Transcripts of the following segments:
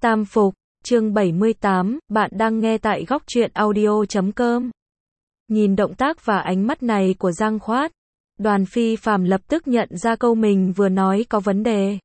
Tam Phục, chương 78, bạn đang nghe tại góc truyện audio.com. Nhìn động tác và ánh mắt này của Giang Khoát, Đoàn Phi Phàm lập tức nhận ra câu mình vừa nói có vấn đề.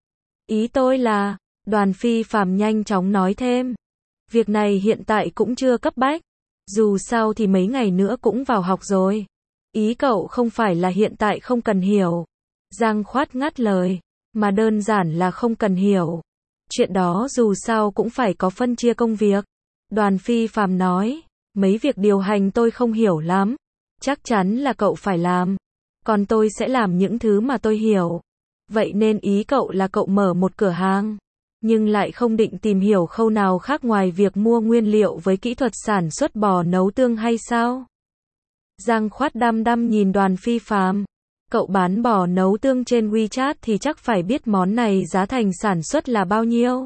Ý tôi là, Đoàn Phi Phàm nhanh chóng nói thêm. Việc này hiện tại cũng chưa cấp bách. Dù sao thì mấy ngày nữa cũng vào học rồi. Ý cậu không phải là hiện tại không cần hiểu. Giang Khoát ngắt lời, mà đơn giản là không cần hiểu. Chuyện đó dù sao cũng phải có phân chia công việc. Đoàn Phi Phàm nói, mấy việc điều hành tôi không hiểu lắm. Chắc chắn là cậu phải làm. Còn tôi sẽ làm những thứ mà tôi hiểu. Vậy nên ý cậu là cậu mở một cửa hàng, nhưng lại không định tìm hiểu khâu nào khác ngoài việc mua nguyên liệu với kỹ thuật sản xuất bò nấu tương hay sao? Giang Khoát đăm đăm nhìn Đoàn Phi Phàm. Cậu bán bò nấu tương trên WeChat thì chắc phải biết món này giá thành sản xuất là bao nhiêu.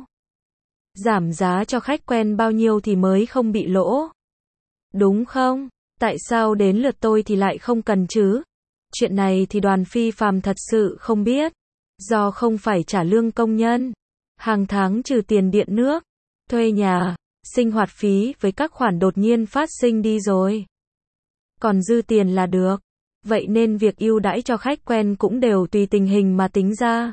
Giảm giá cho khách quen bao nhiêu thì mới không bị lỗ. Đúng không? Tại sao đến lượt tôi thì lại không cần chứ? Chuyện này thì Đoàn Phi Phàm thật sự không biết. Do không phải trả lương công nhân, hàng tháng trừ tiền điện nước, thuê nhà, sinh hoạt phí với các khoản đột nhiên phát sinh đi rồi. Còn dư tiền là được. Vậy nên việc ưu đãi cho khách quen cũng đều tùy tình hình mà tính ra.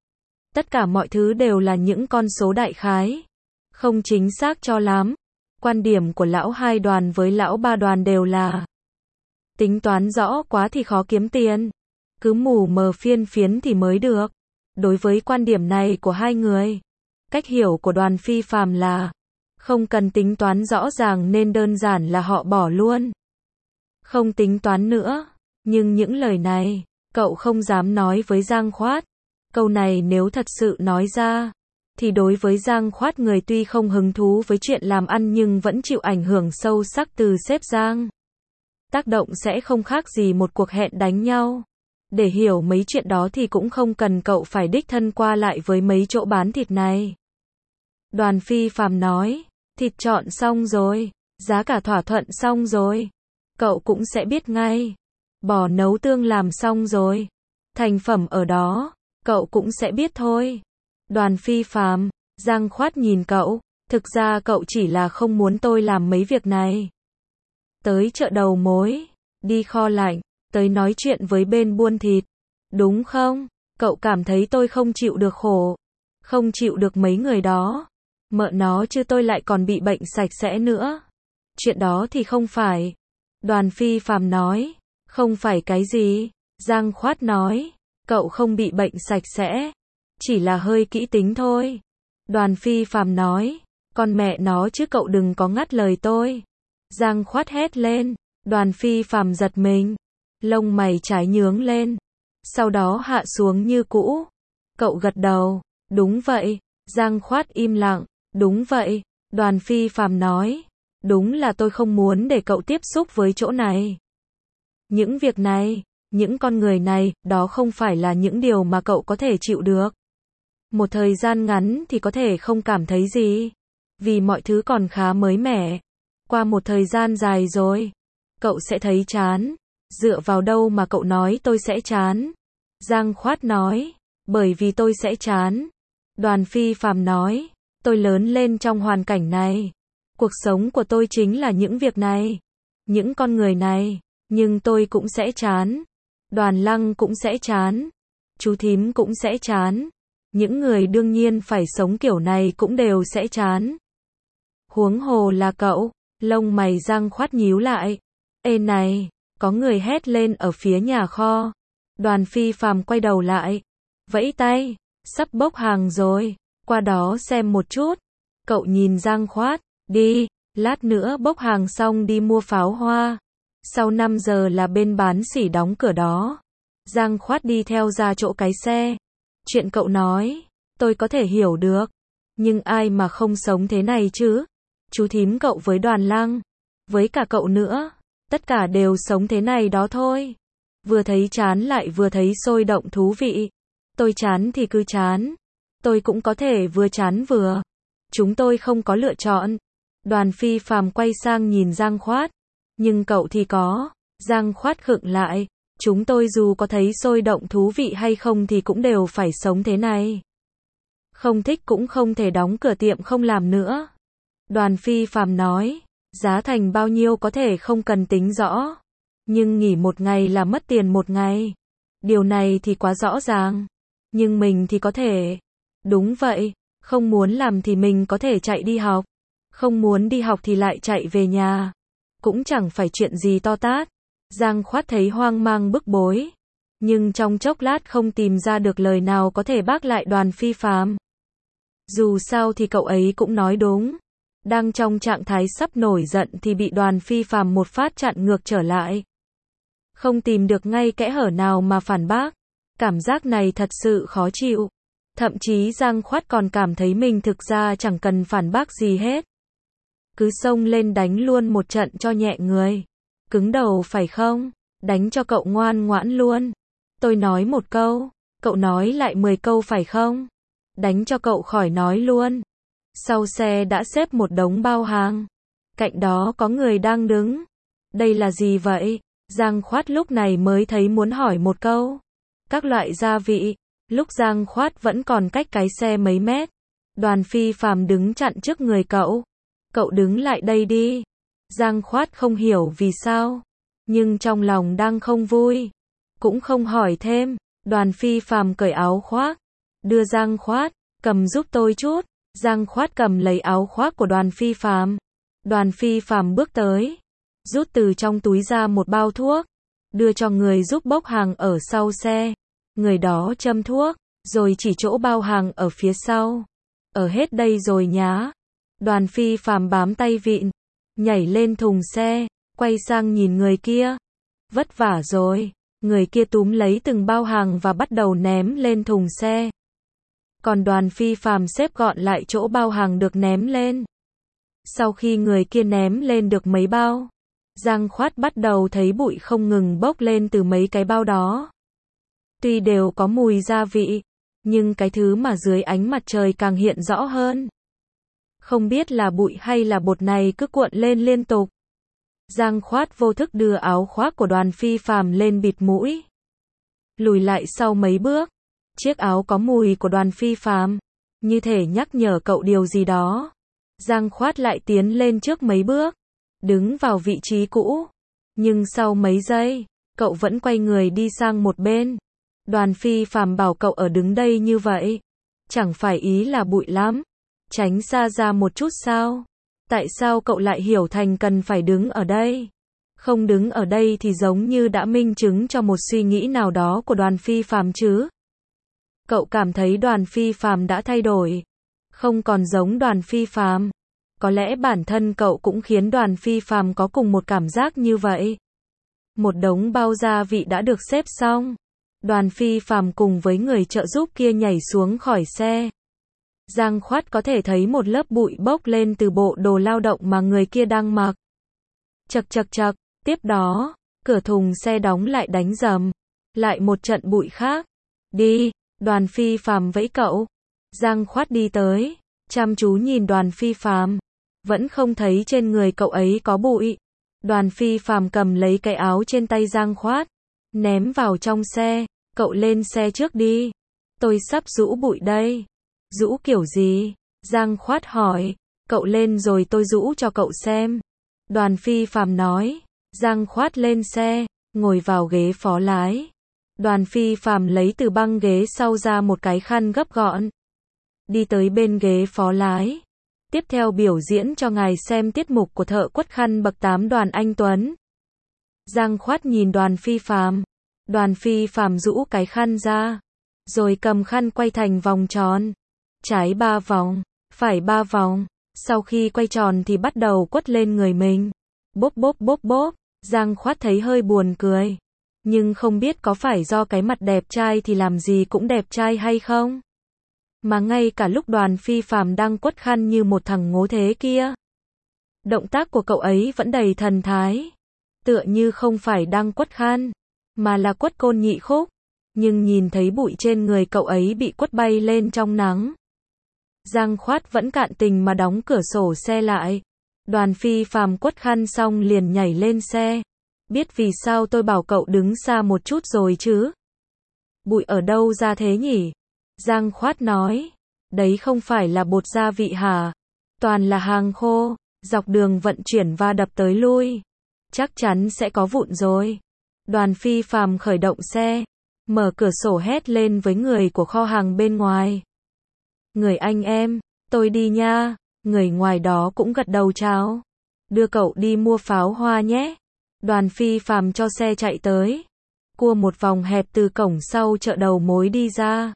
Tất cả mọi thứ đều là những con số đại khái, không chính xác cho lắm. Quan điểm của lão hai Đoàn với lão ba Đoàn đều là tính toán rõ quá thì khó kiếm tiền, cứ mù mờ phiên phiến thì mới được. Đối với quan điểm này của hai người, cách hiểu của Đoàn Phi Phàm là không cần tính toán rõ ràng nên đơn giản là họ bỏ luôn, không tính toán nữa. Nhưng những lời này, cậu không dám nói với Giang Khoát. Câu này nếu thật sự nói ra, thì đối với Giang Khoát, người tuy không hứng thú với chuyện làm ăn nhưng vẫn chịu ảnh hưởng sâu sắc từ sếp Giang. Tác động sẽ không khác gì một cuộc hẹn đánh nhau. Để hiểu mấy chuyện đó thì cũng không cần cậu phải đích thân qua lại với mấy chỗ bán thịt này. Đoàn Phi Phàm nói, thịt chọn xong rồi, giá cả thỏa thuận xong rồi, cậu cũng sẽ biết ngay. Bò nấu tương làm xong rồi, thành phẩm ở đó, cậu cũng sẽ biết thôi. Đoàn Phi Phàm, Giang Khoát nhìn cậu, thực ra cậu chỉ là không muốn tôi làm mấy việc này. Tới chợ đầu mối, đi kho lạnh, tới nói chuyện với bên buôn thịt, đúng không? Cậu cảm thấy tôi không chịu được khổ, không chịu được mấy người đó. Mợ nó chứ tôi lại còn bị bệnh sạch sẽ nữa. Chuyện đó thì không phải. Đoàn Phi Phàm nói. Không phải cái gì? Giang Khoát nói, cậu không bị bệnh sạch sẽ, chỉ là hơi kỹ tính thôi. Đoàn Phi Phàm nói, con mẹ nó chứ cậu đừng có ngắt lời tôi. Giang Khoát hét lên. Đoàn Phi Phàm giật mình, lông mày trái nhướng lên, sau đó hạ xuống như cũ. Cậu gật đầu, đúng vậy. Giang Khoát im lặng, đúng vậy. Đoàn Phi Phàm nói, đúng là tôi không muốn để cậu tiếp xúc với chỗ này. Những việc này, những con người này, đó không phải là những điều mà cậu có thể chịu được. Một thời gian ngắn thì có thể không cảm thấy gì, vì mọi thứ còn khá mới mẻ. Qua một thời gian dài rồi, cậu sẽ thấy chán. Dựa vào đâu mà cậu nói tôi sẽ chán? Giang Khoát nói, bởi vì tôi sẽ chán. Đoàn Phi Phàm nói, tôi lớn lên trong hoàn cảnh này. Cuộc sống của tôi chính là những việc này, những con người này. Nhưng tôi cũng sẽ chán. Đoàn Lăng cũng sẽ chán. Chú Thím cũng sẽ chán. Những người đương nhiên phải sống kiểu này cũng đều sẽ chán. Huống hồ là cậu. Lông mày Giang Khoát nhíu lại. Ê này, có người hét lên ở phía nhà kho. Đoàn Phi Phàm quay đầu lại, vẫy tay, sắp bốc hàng rồi, qua đó xem một chút. Cậu nhìn Giang Khoát, đi, lát nữa bốc hàng xong đi mua pháo hoa. Sau 5 giờ là bên bán sỉ đóng cửa đó. Giang Khoát đi theo ra chỗ cái xe. Chuyện cậu nói, tôi có thể hiểu được. Nhưng ai mà không sống thế này chứ? Chú Thím cậu với Đoàn Lăng, với cả cậu nữa, tất cả đều sống thế này đó thôi. Vừa thấy chán lại vừa thấy sôi động thú vị. Tôi chán thì cứ chán. Tôi cũng có thể vừa chán vừa. Chúng tôi không có lựa chọn. Đoàn Phi Phàm quay sang nhìn Giang Khoát. Nhưng cậu thì có. Giang Khoát khựng lại. Chúng tôi dù có thấy sôi động thú vị hay không thì cũng đều phải sống thế này. Không thích cũng không thể đóng cửa tiệm không làm nữa. Đoàn Phi Phàm nói, giá thành bao nhiêu có thể không cần tính rõ. Nhưng nghỉ một ngày là mất tiền một ngày. Điều này thì quá rõ ràng. Nhưng mình thì có thể. Đúng vậy, không muốn làm thì mình có thể chạy đi học. Không muốn đi học thì lại chạy về nhà. Cũng chẳng phải chuyện gì to tát. Giang Khoát thấy hoang mang bức bối. Nhưng trong chốc lát không tìm ra được lời nào có thể bác lại Đoàn Phi Phàm. Dù sao thì cậu ấy cũng nói đúng. Đang trong trạng thái sắp nổi giận thì bị Đoàn Phi Phàm một phát chặn ngược trở lại. Không tìm được ngay kẽ hở nào mà phản bác. Cảm giác này thật sự khó chịu. Thậm chí Giang Khoát còn cảm thấy mình thực ra chẳng cần phản bác gì hết. Cứ xông lên đánh luôn một trận cho nhẹ người. Cứng đầu phải không? Đánh cho cậu ngoan ngoãn luôn. Tôi nói một câu, cậu nói lại 10 câu phải không? Đánh cho cậu khỏi nói luôn. Sau xe đã xếp một đống bao hàng. Cạnh đó có người đang đứng. Đây là gì vậy? Giang Khoát lúc này mới thấy muốn hỏi một câu. Các loại gia vị. Lúc Giang Khoát vẫn còn cách cái xe mấy mét. Đoàn Phi Phàm đứng chặn trước người cậu. Cậu đứng lại đây đi. Giang Khoát không hiểu vì sao. Nhưng trong lòng đang không vui. Cũng không hỏi thêm. Đoàn Phi Phàm cởi áo khoác. Đưa Giang Khoát. Cầm giúp tôi chút. Giang Khoát cầm lấy áo khoác của Đoàn Phi Phàm. Đoàn Phi Phàm bước tới. Rút từ trong túi ra một bao thuốc. Đưa cho người giúp bốc hàng ở sau xe. Người đó châm thuốc. Rồi chỉ chỗ bao hàng ở phía sau. Ở hết đây rồi nhá. Đoàn Phi Phàm bám tay vịn. Nhảy lên thùng xe. Quay sang nhìn người kia. Vất vả rồi. Người kia túm lấy từng bao hàng và bắt đầu ném lên thùng xe. Còn Đoàn Phi Phàm xếp gọn lại chỗ bao hàng được ném lên. Sau khi người kia ném lên được mấy bao, Giang Khoát bắt đầu thấy bụi không ngừng bốc lên từ mấy cái bao đó. Tuy đều có mùi gia vị, nhưng cái thứ mà dưới ánh mặt trời càng hiện rõ hơn. Không biết là bụi hay là bột này cứ cuộn lên liên tục. Giang Khoát vô thức đưa áo khoác của Đoàn Phi Phàm lên bịt mũi. Lùi lại sau mấy bước. Chiếc áo có mùi của Đoàn Phi Phàm, như thể nhắc nhở cậu điều gì đó. Giang Khoát lại tiến lên trước mấy bước, đứng vào vị trí cũ. Nhưng sau mấy giây, cậu vẫn quay người đi sang một bên. Đoàn Phi Phàm bảo cậu ở đứng đây như vậy. Chẳng phải ý là bụi lắm. Tránh xa ra một chút sao? Tại sao cậu lại hiểu thành cần phải đứng ở đây? Không đứng ở đây thì giống như đã minh chứng cho một suy nghĩ nào đó của Đoàn Phi Phàm chứ? Cậu cảm thấy Đoàn Phi Phàm đã thay đổi, không còn giống Đoàn Phi Phàm. Có lẽ bản thân cậu cũng khiến Đoàn Phi Phàm có cùng một cảm giác như vậy. Một đống bao gia vị đã được xếp xong. Đoàn Phi Phàm cùng với người trợ giúp kia nhảy xuống khỏi xe. Giang Khoát có thể thấy một lớp bụi bốc lên từ bộ đồ lao động mà người kia đang mặc. Chậc chậc chậc, tiếp đó, cửa thùng xe đóng lại đánh rầm. Lại một trận bụi khác. Đi, Đoàn Phi Phàm vẫy cậu. Giang Khoát đi tới, chăm chú nhìn Đoàn Phi Phàm. Vẫn không thấy trên người cậu ấy có bụi. Đoàn Phi Phàm cầm lấy cái áo trên tay Giang Khoát, ném vào trong xe. Cậu lên xe trước đi. Tôi sắp rũ bụi đây. Rũ kiểu gì? Giang Khoát hỏi. Cậu lên rồi tôi rũ cho cậu xem. Đoàn Phi Phàm nói. Giang Khoát lên xe, ngồi vào ghế phó lái. Đoàn Phi Phàm lấy từ băng ghế sau ra một cái khăn gấp gọn. Đi tới bên ghế phó lái. Tiếp theo biểu diễn cho ngài xem tiết mục của thợ quất khăn bậc 8 Đoàn Anh Tuấn. Giang Khoát nhìn Đoàn Phi Phàm. Đoàn Phi Phàm rũ cái khăn ra. Rồi cầm khăn quay thành vòng tròn. Trái 3 vòng, phải 3 vòng. Sau khi quay tròn thì bắt đầu quất lên người mình. Bốp bốp bốp bốp. Giang Khoát thấy hơi buồn cười. Nhưng không biết có phải do cái mặt đẹp trai thì làm gì cũng đẹp trai hay không? Mà ngay cả lúc Đoàn Phi Phàm đang quất khăn như một thằng ngố thế kia, động tác của cậu ấy vẫn đầy thần thái. Tựa như không phải đang quất khăn, mà là quất côn nhị khúc. Nhưng nhìn thấy bụi trên người cậu ấy bị quất bay lên trong nắng. Giang Khoát vẫn cạn tình mà đóng cửa sổ xe lại. Đoàn Phi Phàm quất khăn xong liền nhảy lên xe. Biết vì sao tôi bảo cậu đứng xa một chút rồi chứ? Bụi ở đâu ra thế nhỉ? Giang Khoát nói. Đấy không phải là bột gia vị hả? Toàn là hàng khô, dọc đường vận chuyển và đập tới lui. Chắc chắn sẽ có vụn rồi. Đoàn Phi Phàm khởi động xe, mở cửa sổ hét lên với người của kho hàng bên ngoài. Người anh em, tôi đi nha. Người ngoài đó cũng gật đầu chào. Đưa cậu đi mua pháo hoa nhé. Đoàn Phi Phàm cho xe chạy tới. Cua một vòng hẹp từ cổng sau chợ đầu mối đi ra.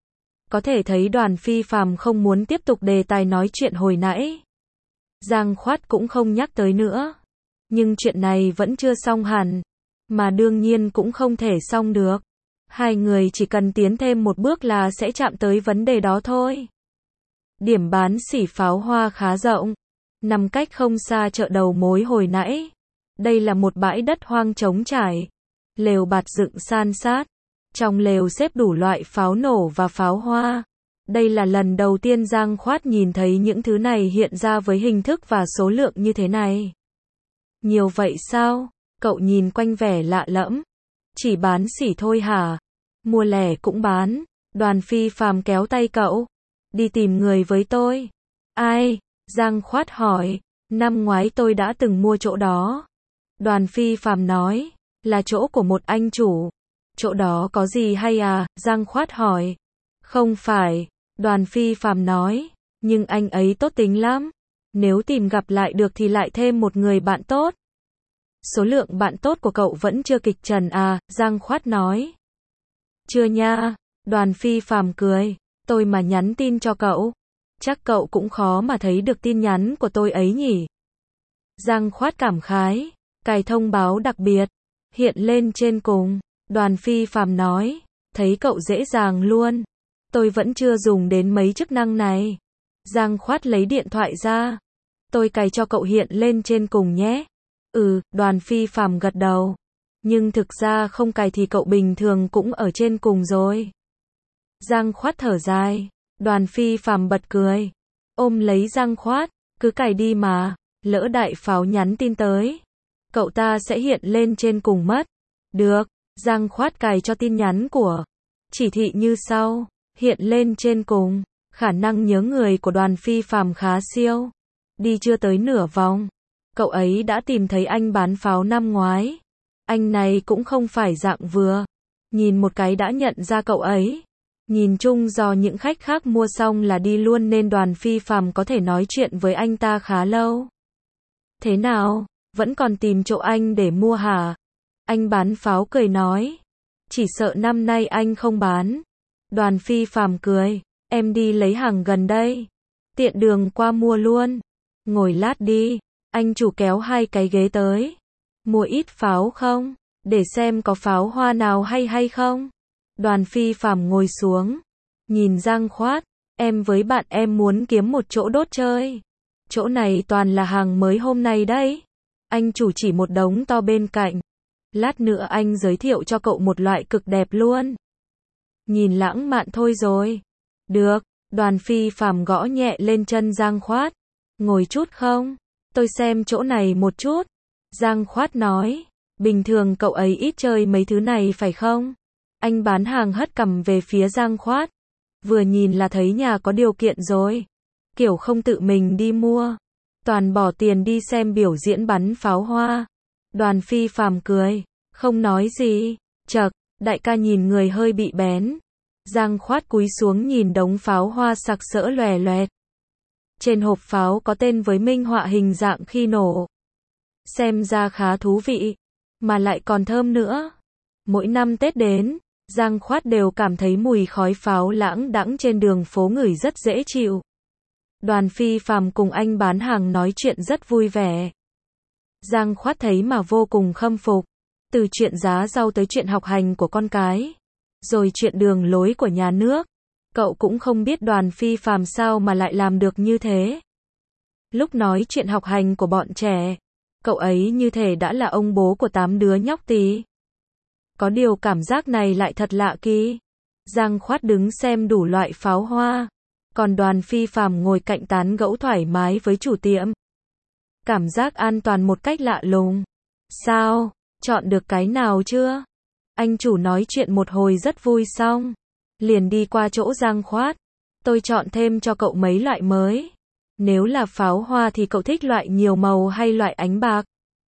Có thể thấy Đoàn Phi Phàm không muốn tiếp tục đề tài nói chuyện hồi nãy. Giang Khoát cũng không nhắc tới nữa. Nhưng chuyện này vẫn chưa xong hẳn. Mà đương nhiên cũng không thể xong được. Hai người chỉ cần tiến thêm một bước là sẽ chạm tới vấn đề đó thôi. Điểm bán sỉ pháo hoa khá rộng. Nằm cách không xa chợ đầu mối hồi nãy. Đây là một bãi đất hoang trống trải. Lều bạt dựng san sát. Trong lều xếp đủ loại pháo nổ và pháo hoa. Đây là lần đầu tiên Giang Khoát nhìn thấy những thứ này hiện ra với hình thức và số lượng như thế này. Nhiều vậy sao? Cậu nhìn quanh vẻ lạ lẫm. Chỉ bán sỉ thôi hả? Mua lẻ cũng bán. Đoàn Phi Phàm kéo tay cậu. Đi tìm người với tôi. Ai? Giang Khoát hỏi. Năm ngoái tôi đã từng mua chỗ đó. Đoàn Phi Phàm nói. Là chỗ của một anh chủ. Chỗ đó có gì hay à? Giang Khoát hỏi. Không phải. Đoàn Phi Phàm nói. Nhưng anh ấy tốt tính lắm. Nếu tìm gặp lại được thì lại thêm một người bạn tốt. Số lượng bạn tốt của cậu vẫn chưa kịch trần à? Giang Khoát nói. Chưa nha. Đoàn Phi Phàm cười. Tôi mà nhắn tin cho cậu. Chắc cậu cũng khó mà thấy được tin nhắn của tôi ấy nhỉ. Giang Khoát cảm khái. Cài thông báo đặc biệt. Hiện lên trên cùng. Đoàn Phi Phàm nói. Thấy cậu dễ dàng luôn. Tôi vẫn chưa dùng đến mấy chức năng này. Giang Khoát lấy điện thoại ra. Tôi cài cho cậu hiện lên trên cùng nhé. Đoàn Phi Phàm gật đầu. Nhưng thực ra không cài thì cậu bình thường cũng ở trên cùng rồi. Giang Khoát thở dài. Đoàn Phi Phàm bật cười. Ôm lấy Giang Khoát. Cứ cài đi mà. Lỡ đại pháo nhắn tin tới. Cậu ta sẽ hiện lên trên cùng mất. Được. Giang Khoát cài cho tin nhắn của. Chỉ thị như sau. Hiện lên trên cùng. Khả năng nhớ người của Đoàn Phi Phàm khá siêu. Đi chưa tới nửa vòng. Cậu ấy đã tìm thấy anh bán pháo năm ngoái. Anh này cũng không phải dạng vừa. Nhìn một cái đã nhận ra cậu ấy. Nhìn chung do những khách khác mua xong là đi luôn nên Đoàn Phi Phàm có thể nói chuyện với anh ta khá lâu. Thế nào? Vẫn còn tìm chỗ anh để mua hả? Anh bán pháo cười nói. Chỉ sợ năm nay anh không bán. Đoàn Phi Phàm cười. Em đi lấy hàng gần đây. Tiện đường qua mua luôn. Ngồi lát đi. Anh chủ kéo hai cái ghế tới. Mua ít pháo không? Để xem có pháo hoa nào hay không? Đoàn Phi Phàm ngồi xuống. Nhìn Giang Khoát. Em với bạn em muốn kiếm một chỗ đốt chơi. Chỗ này toàn là hàng mới hôm nay đấy. Anh chủ chỉ một đống to bên cạnh. Lát nữa anh giới thiệu cho cậu một loại cực đẹp luôn. Nhìn lãng mạn thôi rồi. Được. Đoàn Phi Phàm gõ nhẹ lên chân Giang Khoát. Ngồi chút không? Tôi xem chỗ này một chút. Giang Khoát nói. Bình thường cậu ấy ít chơi mấy thứ này phải không? Anh bán hàng hất cằm về phía Giang Khoát. Vừa nhìn là thấy nhà có điều kiện rồi. Kiểu không tự mình đi mua. Toàn bỏ tiền đi xem biểu diễn bắn pháo hoa. Đoàn Phi Phàm cười. Không nói gì. Chậc, đại ca nhìn người hơi bị bén. Giang Khoát cúi xuống nhìn đống pháo hoa sặc sỡ lòe loẹt. Trên hộp pháo có tên với minh họa hình dạng khi nổ. Xem ra khá thú vị. Mà lại còn thơm nữa. Mỗi năm Tết đến, Giang Khoát đều cảm thấy mùi khói pháo lãng đãng trên đường phố ngửi rất dễ chịu. Đoàn Phi Phàm cùng anh bán hàng nói chuyện rất vui vẻ. Giang Khoát thấy mà vô cùng khâm phục. Từ chuyện giá rau tới chuyện học hành của con cái. Rồi chuyện đường lối của nhà nước. Cậu cũng không biết Đoàn Phi Phàm sao mà lại làm được như thế. Lúc nói chuyện học hành của bọn trẻ, cậu ấy như thể đã là ông bố của 8 đứa nhóc tí. Có điều cảm giác này lại thật lạ kỳ. Giang Khoát đứng xem đủ loại pháo hoa. Còn Đoàn Phi Phàm ngồi cạnh tán gẫu thoải mái với chủ tiệm. Cảm giác an toàn một cách lạ lùng. Sao? Chọn được cái nào chưa? Anh chủ nói chuyện một hồi rất vui xong. Liền đi qua chỗ Giang Khoát. Tôi chọn thêm cho cậu mấy loại mới. Nếu là pháo hoa thì cậu thích loại nhiều màu hay loại ánh bạc?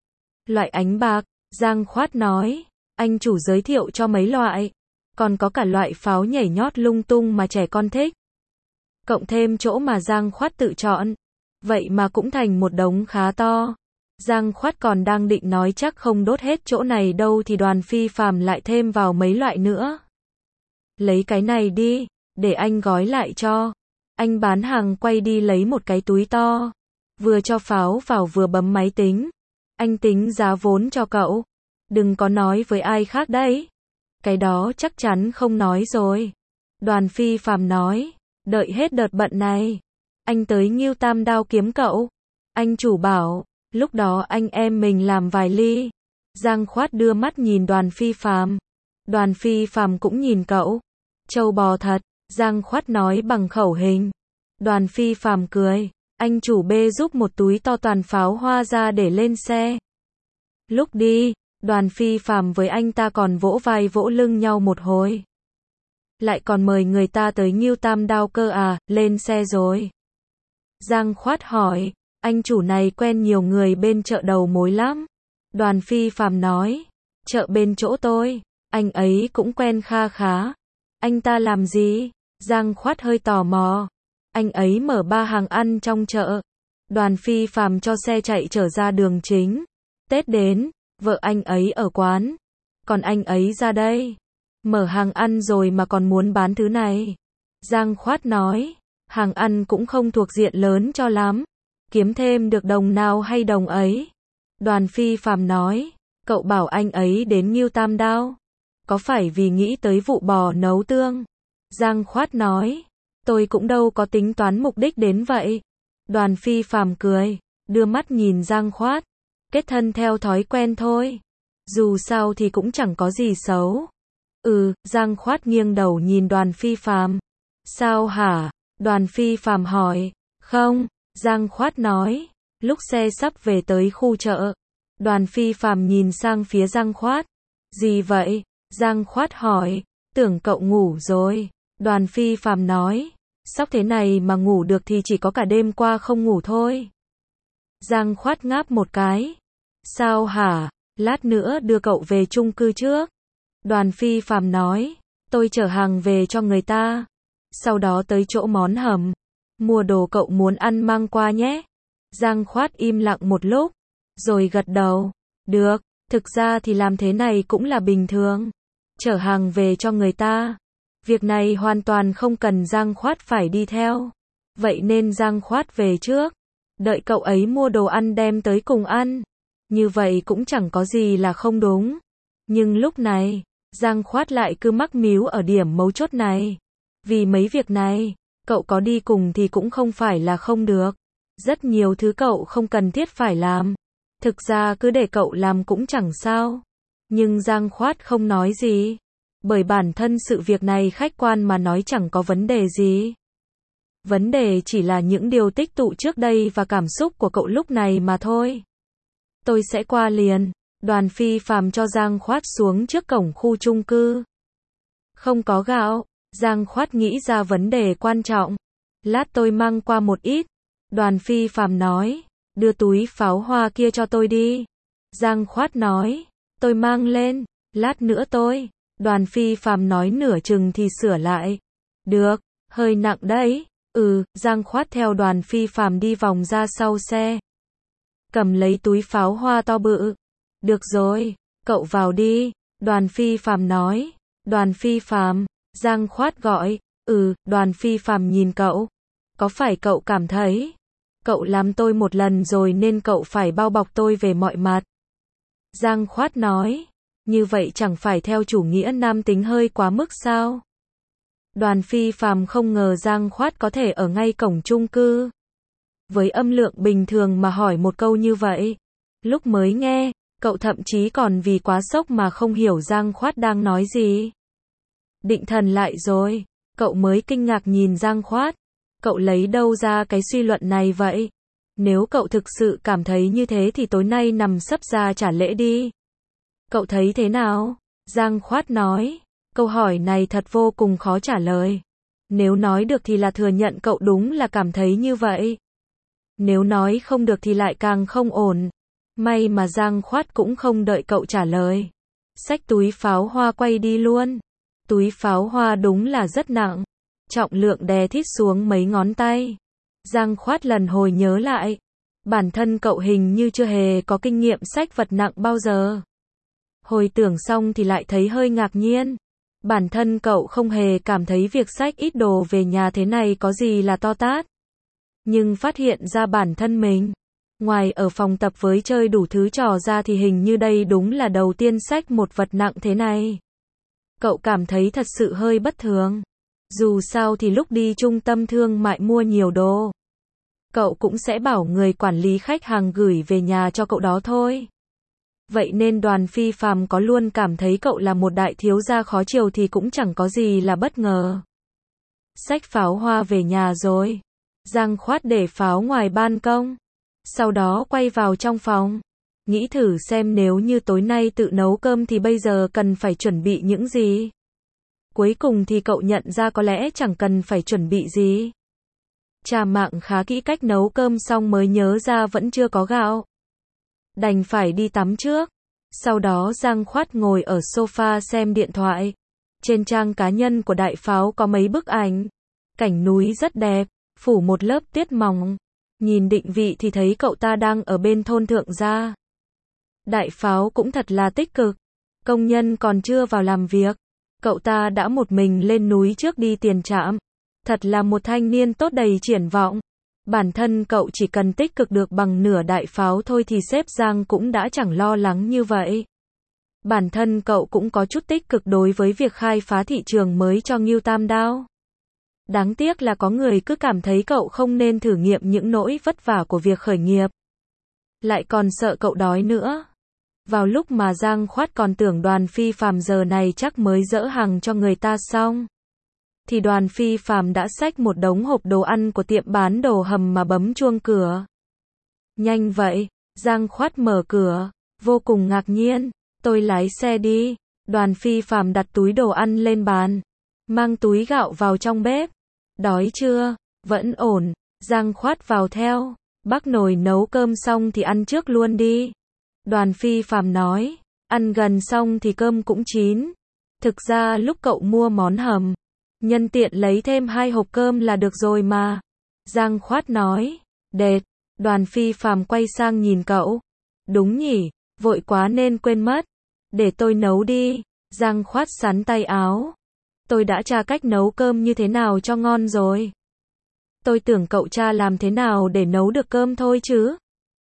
Loại ánh bạc, Giang Khoát nói. Anh chủ giới thiệu cho mấy loại. Còn có cả loại pháo nhảy nhót lung tung mà trẻ con thích. Cộng thêm chỗ mà Giang Khoát tự chọn. Vậy mà cũng thành một đống khá to. Giang Khoát còn đang định nói chắc không đốt hết chỗ này đâu thì Đoàn Phi Phàm lại thêm vào mấy loại nữa. Lấy cái này đi, để anh gói lại cho. Anh bán hàng quay đi lấy một cái túi to. Vừa cho pháo vào vừa bấm máy tính. Anh tính giá vốn cho cậu. Đừng có nói với ai khác đấy. Cái đó chắc chắn không nói rồi. Đoàn Phi Phàm nói. Đợi hết đợt bận này. Anh tới Ngưu Tam Đao kiếm cậu. Anh chủ bảo. Lúc đó anh em mình làm vài ly. Giang Khoát đưa mắt nhìn Đoàn Phi Phàm. Đoàn Phi Phàm cũng nhìn cậu. Trâu bò thật. Giang Khoát nói bằng khẩu hình. Đoàn Phi Phàm cười. Anh chủ bê giúp một túi to toàn pháo hoa ra để lên xe. Lúc đi, Đoàn Phi Phàm với anh ta còn vỗ vai vỗ lưng nhau một hồi. Lại còn mời người ta tới Ngưu Tam Đao cơ à, lên xe rồi. Giang Khoát hỏi, anh chủ này quen nhiều người bên chợ đầu mối lắm. Đoàn Phi Phàm nói, chợ bên chỗ tôi, anh ấy cũng quen kha khá. Anh ta làm gì? Giang Khoát hơi tò mò. Anh ấy mở 3 hàng ăn trong chợ. Đoàn Phi Phàm cho xe chạy trở ra đường chính. Tết đến, vợ anh ấy ở quán. Còn anh ấy ra đây. Mở hàng ăn rồi mà còn muốn bán thứ này. Giang Khoát nói, hàng ăn cũng không thuộc diện lớn cho lắm. Kiếm thêm được đồng nào hay đồng ấy. Đoàn Phi Phàm nói, cậu bảo anh ấy đến Ngưu Tam Đao. Có phải vì nghĩ tới vụ bò nấu tương? Giang Khoát nói, tôi cũng đâu có tính toán mục đích đến vậy. Đoàn Phi Phàm cười, đưa mắt nhìn Giang Khoát. Kết thân theo thói quen thôi. Dù sao thì cũng chẳng có gì xấu. Giang Khoát nghiêng đầu nhìn Đoàn Phi Phàm. Sao hả? Đoàn Phi Phàm hỏi. Không, Giang Khoát nói. Lúc xe sắp về tới khu chợ, Đoàn Phi Phàm nhìn sang phía Giang Khoát. Gì vậy? Giang Khoát hỏi. Tưởng cậu ngủ rồi. Đoàn Phi Phàm nói. Sóc thế này mà ngủ được thì chỉ có cả đêm qua không ngủ thôi. Giang Khoát ngáp một cái. Sao hả? Lát nữa đưa cậu về chung cư trước. Đoàn Phi Phàm nói. Tôi chở hàng về cho người ta. Sau đó tới chỗ món hầm. Mua đồ cậu muốn ăn mang qua nhé. Giang Khoát im lặng một lúc. Rồi gật đầu. Được, thực ra thì làm thế này cũng là bình thường. Chở hàng về cho người ta. Việc này hoàn toàn không cần Giang Khoát phải đi theo. Vậy nên Giang Khoát về trước. Đợi cậu ấy mua đồ ăn đem tới cùng ăn. Như vậy cũng chẳng có gì là không đúng. Nhưng lúc này, Giang Khoát lại cứ mắc míu ở điểm mấu chốt này. Vì mấy việc này, cậu có đi cùng thì cũng không phải là không được. Rất nhiều thứ cậu không cần thiết phải làm. Thực ra cứ để cậu làm cũng chẳng sao. Nhưng Giang Khoát không nói gì. Bởi bản thân sự việc này khách quan mà nói chẳng có vấn đề gì. Vấn đề chỉ là những điều tích tụ trước đây và cảm xúc của cậu lúc này mà thôi. Tôi sẽ qua liền. Đoàn Phi Phàm cho Giang Khoát xuống trước cổng khu chung cư. Không có gạo. Giang Khoát nghĩ ra vấn đề quan trọng. Lát tôi mang qua một ít. Đoàn Phi Phàm nói. Đưa túi pháo hoa kia cho tôi đi. Giang Khoát nói. Tôi mang lên. Lát nữa tôi. Đoàn Phi Phàm nói nửa chừng thì sửa lại. Được, hơi nặng đấy. Giang Khoát theo Đoàn Phi Phàm đi vòng ra sau xe. Cầm lấy túi pháo hoa to bự. Được rồi, cậu vào đi. Đoàn Phi Phàm nói. Đoàn Phi Phàm, Giang Khoát gọi. Đoàn Phi Phàm nhìn cậu. Có phải cậu cảm thấy cậu làm tôi một lần rồi nên cậu phải bao bọc tôi về mọi mặt? Giang Khoát nói. Như vậy chẳng phải theo chủ nghĩa nam tính hơi quá mức sao? Đoàn Phi Phàm không ngờ Giang Khoát có thể ở ngay cổng chung cư. Với âm lượng bình thường mà hỏi một câu như vậy. Lúc mới nghe, cậu thậm chí còn vì quá sốc mà không hiểu Giang Khoát đang nói gì. Định thần lại rồi, cậu mới kinh ngạc nhìn Giang Khoát. Cậu lấy đâu ra cái suy luận này vậy? Nếu cậu thực sự cảm thấy như thế thì tối nay nằm sấp ra trả lễ đi. Cậu thấy thế nào? Giang Khoát nói. Câu hỏi này thật vô cùng khó trả lời. Nếu nói được thì là thừa nhận cậu đúng là cảm thấy như vậy. Nếu nói không được thì lại càng không ổn. May mà Giang Khoát cũng không đợi cậu trả lời. Xách túi pháo hoa quay đi luôn. Túi pháo hoa đúng là rất nặng. Trọng lượng đè thít xuống mấy ngón tay. Giang Khoát lần hồi nhớ lại. Bản thân cậu hình như chưa hề có kinh nghiệm xách vật nặng bao giờ. Hồi tưởng xong thì lại thấy hơi ngạc nhiên. Bản thân cậu không hề cảm thấy việc xách ít đồ về nhà thế này có gì là to tát. Nhưng phát hiện ra bản thân mình, ngoài ở phòng tập với chơi đủ thứ trò ra thì hình như đây đúng là đầu tiên xách một vật nặng thế này. Cậu cảm thấy thật sự hơi bất thường. Dù sao thì lúc đi trung tâm thương mại mua nhiều đồ, cậu cũng sẽ bảo người quản lý khách hàng gửi về nhà cho cậu đó thôi. Vậy nên Đoàn Phi Phàm có luôn cảm thấy cậu là một đại thiếu gia khó chiều thì cũng chẳng có gì là bất ngờ. Xách pháo hoa về nhà rồi. Giang Khoát để pháo ngoài ban công. Sau đó quay vào trong phòng. Nghĩ thử xem nếu như tối nay tự nấu cơm thì bây giờ cần phải chuẩn bị những gì. Cuối cùng thì cậu nhận ra có lẽ chẳng cần phải chuẩn bị gì. Tra mạng khá kỹ cách nấu cơm xong mới nhớ ra vẫn chưa có gạo. Đành phải đi tắm trước. Sau đó Giang Khoát ngồi ở sofa xem điện thoại. Trên trang cá nhân của Đại Pháo có mấy bức ảnh. Cảnh núi rất đẹp, phủ một lớp tuyết mỏng. Nhìn định vị thì thấy cậu ta đang ở bên thôn Thượng Gia. Đại Pháo cũng thật là tích cực. Công nhân còn chưa vào làm việc. Cậu ta đã một mình lên núi trước đi tiền trạm. Thật là một thanh niên tốt đầy triển vọng. Bản thân cậu chỉ cần tích cực được bằng nửa Đại Pháo thôi thì sếp Giang cũng đã chẳng lo lắng như vậy. Bản thân cậu cũng có chút tích cực đối với việc khai phá thị trường mới cho Ngưu Tam Đao. Đáng tiếc là có người cứ cảm thấy cậu không nên thử nghiệm những nỗi vất vả của việc khởi nghiệp. Lại còn sợ cậu đói nữa. Vào lúc mà Giang Khoát còn tưởng Đoàn Phi Phàm giờ này chắc mới dỡ hàng cho người ta xong, thì Đoàn Phi Phàm đã xách một đống hộp đồ ăn của tiệm bán đồ hầm mà bấm chuông cửa. Nhanh vậy, Giang Khoát mở cửa, vô cùng ngạc nhiên, tôi lái xe đi. Đoàn Phi Phàm đặt túi đồ ăn lên bàn, mang túi gạo vào trong bếp. Đói chưa? Vẫn ổn. Giang Khoát vào theo. Bác nồi nấu cơm xong thì ăn trước luôn đi. Đoàn Phi Phàm nói. Ăn gần xong thì cơm cũng chín. Thực ra lúc cậu mua món hầm, nhân tiện lấy thêm 2 hộp cơm là được rồi mà. Giang Khoát nói. Đệt. Đoàn Phi Phàm quay sang nhìn cậu. Đúng nhỉ, vội quá nên quên mất. Để tôi nấu đi. Giang Khoát xắn tay áo. Tôi đã tra cách nấu cơm như thế nào cho ngon rồi. Tôi tưởng cậu tra làm thế nào để nấu được cơm thôi chứ.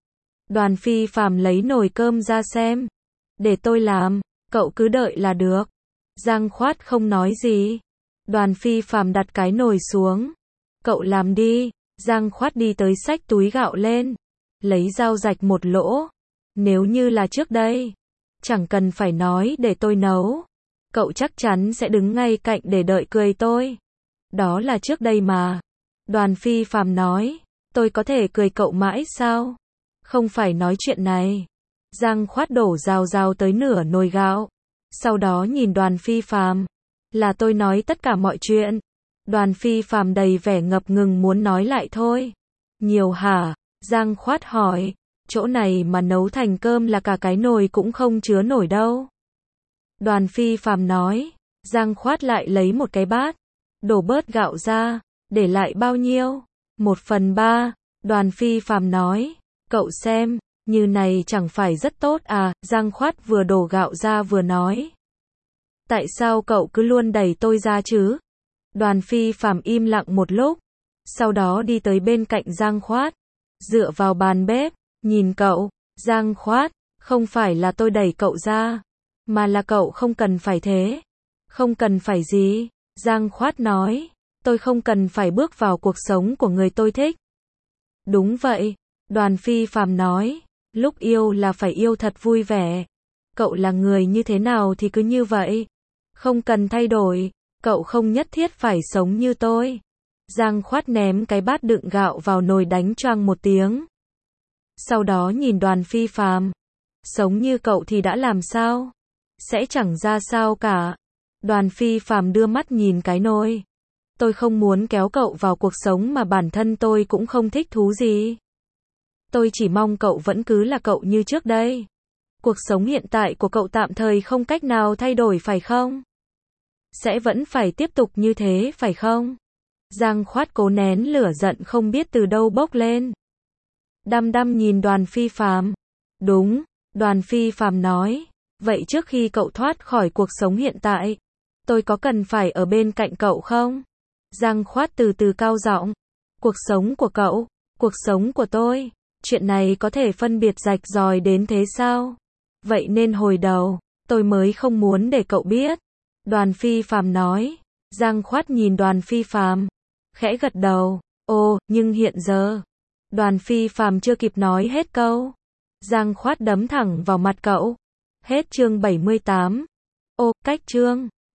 Đoàn Phi Phàm lấy nồi cơm ra xem. Để tôi làm, cậu cứ đợi là được. Giang Khoát không nói gì. Đoàn Phi Phàm đặt cái nồi xuống. Cậu làm đi. Giang Khoát đi tới xách túi gạo lên. Lấy dao rạch một lỗ. Nếu như là trước đây, chẳng cần phải nói để tôi nấu. Cậu chắc chắn sẽ đứng ngay cạnh để đợi cười tôi. Đó là trước đây mà. Đoàn Phi Phàm nói. Tôi có thể cười cậu mãi sao? Không phải nói chuyện này. Giang Khoát đổ rào rào tới nửa nồi gạo. Sau đó nhìn Đoàn Phi Phàm. Là tôi nói tất cả mọi chuyện. Đoàn Phi Phàm đầy vẻ ngập ngừng muốn nói lại thôi. Nhiều hả? Giang Khoát hỏi. Chỗ này mà nấu thành cơm là cả cái nồi cũng không chứa nổi đâu. Đoàn Phi Phàm nói. Giang Khoát lại lấy một cái bát, đổ bớt gạo ra, để lại bao nhiêu? 1/3. Đoàn Phi Phàm nói. Cậu xem, như này chẳng phải rất tốt à? Giang Khoát vừa đổ gạo ra vừa nói. Tại sao cậu cứ luôn đẩy tôi ra chứ? Đoàn Phi Phàm im lặng một lúc, sau đó đi tới bên cạnh Giang Khoát, dựa vào bàn bếp, nhìn cậu. Giang Khoát, không phải là tôi đẩy cậu ra, mà là cậu không cần phải thế. Không cần phải gì? Giang Khoát nói. Tôi không cần phải bước vào cuộc sống của người tôi thích. Đúng vậy. Đoàn Phi Phàm nói. Lúc yêu là phải yêu thật vui vẻ. Cậu là người như thế nào thì cứ như vậy. Không cần thay đổi. Cậu không nhất thiết phải sống như tôi. Giang Khoát ném cái bát đựng gạo vào nồi đánh choang một tiếng. Sau đó nhìn Đoàn Phi Phàm. Sống như cậu thì đã làm sao? Sẽ chẳng ra sao cả. Đoàn Phi Phàm đưa mắt nhìn cái nồi. Tôi không muốn kéo cậu vào cuộc sống mà bản thân tôi cũng không thích thú gì. Tôi chỉ mong cậu vẫn cứ là cậu như trước đây. Cuộc sống hiện tại của cậu tạm thời không cách nào thay đổi phải không? Sẽ vẫn phải tiếp tục như thế phải không? Giang Khoát cố nén lửa giận không biết từ đâu bốc lên. Đăm đăm nhìn Đoàn Phi Phàm. Đúng, Đoàn Phi Phàm nói. Vậy trước khi cậu thoát khỏi cuộc sống hiện tại, tôi có cần phải ở bên cạnh cậu không? Giang Khoát từ từ cao giọng. Cuộc sống của cậu, cuộc sống của tôi, chuyện này có thể phân biệt rạch ròi đến thế sao? Vậy nên hồi đầu, tôi mới không muốn để cậu biết. Đoàn Phi Phàm nói. Giang Khoát nhìn Đoàn Phi Phàm, khẽ gật đầu. Ồ, nhưng hiện giờ. Đoàn Phi Phàm chưa kịp nói hết câu. Giang Khoát đấm thẳng vào mặt cậu. Hết chương 78. Ô, cách chương.